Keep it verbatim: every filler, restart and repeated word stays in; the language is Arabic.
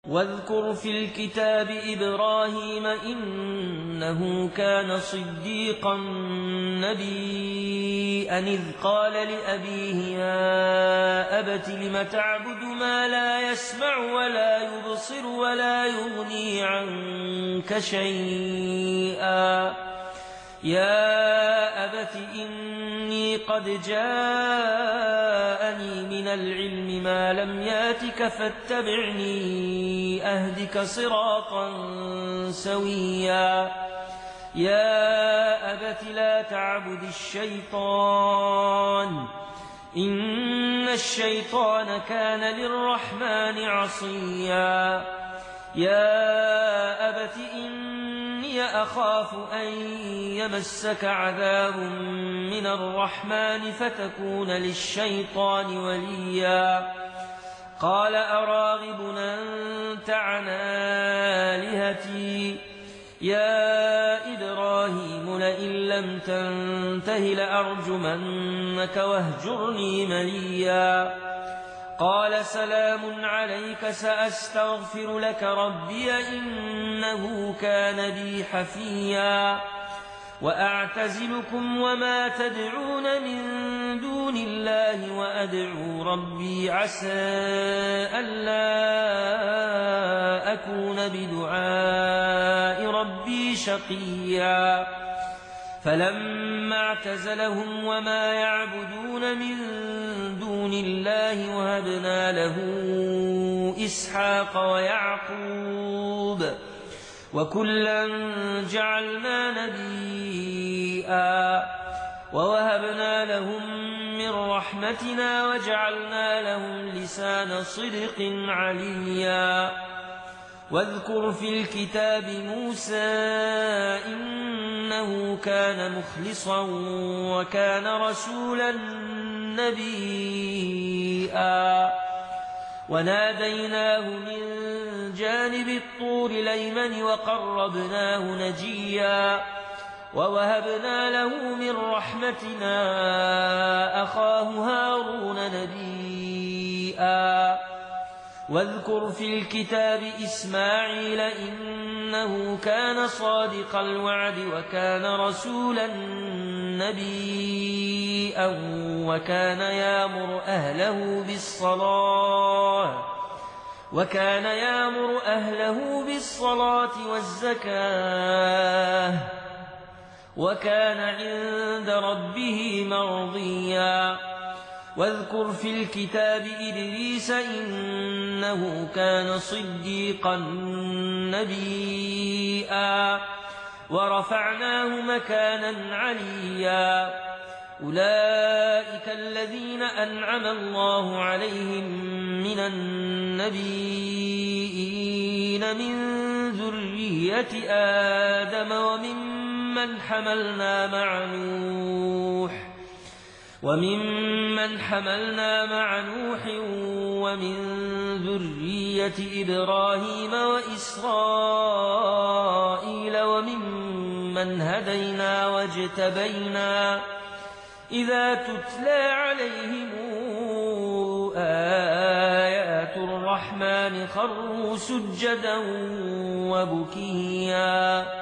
واذكر في الكتاب إبراهيم إنه كان صديقا نبيا إذ قال لأبيه يا أبت لم تعبد ما لا يسمع ولا يبصر ولا يغني عنك شيئا يا أبت إني قد جاءني من العلم ما لم ياتك فاتبعني أهدك صراطا سويا يا أبت لا تعبد الشيطان إن الشيطان كان للرحمن عصيا يا أبت إني أخاف أن يمسك عذاب من الرحمن فتكون للشيطان وليا قال أراغب أنت عن آلهتي يا إبراهيم لئن لم تنته لأرجمنك واهجرني مليا قال سلام عليك سأستغفر لك ربي إنه كان بي حفيا وأعتزلكم وما تدعون من دون الله وأدعو ربي عسى ألا أكون بدعاء ربي شقيا فلما اعتزلهم وما يعبدون من دون الله وهبنا له إسحاق ويعقوب وكلا جعلنا نبيا ووهبنا لهم من رحمتنا وجعلنا لهم لسان صدق عليا واذكر في الكتاب موسى إنه كان مخلصا وكان رسولا نبيا وناديناه من جانب الطور الأيمن وقربناه نجيا ووهبنا له من رحمتنا أخاه هارون نبيا واذكر في الكتاب إسماعيل إنه كان صادق الوعد وكان رسولا نبيا وكان يأمر أهله بالصلاة وكان يأمر أهله بالصلاة والزكاة وكان عند ربه مرضيا واذكر في الكتاب إدريس إنه كان صديقا نبيا ورفعناه مكانا عليا أولئك الذين أنعم الله عليهم من النبيين من ذرية آدم وممن حملنا مع نوح وممن حملنا مع نوح ومن ذرية إبراهيم وإسرائيل وممن هدينا واجتبينا إذا تتلى عليهم آيات الرحمن خروا سجدا وبكيا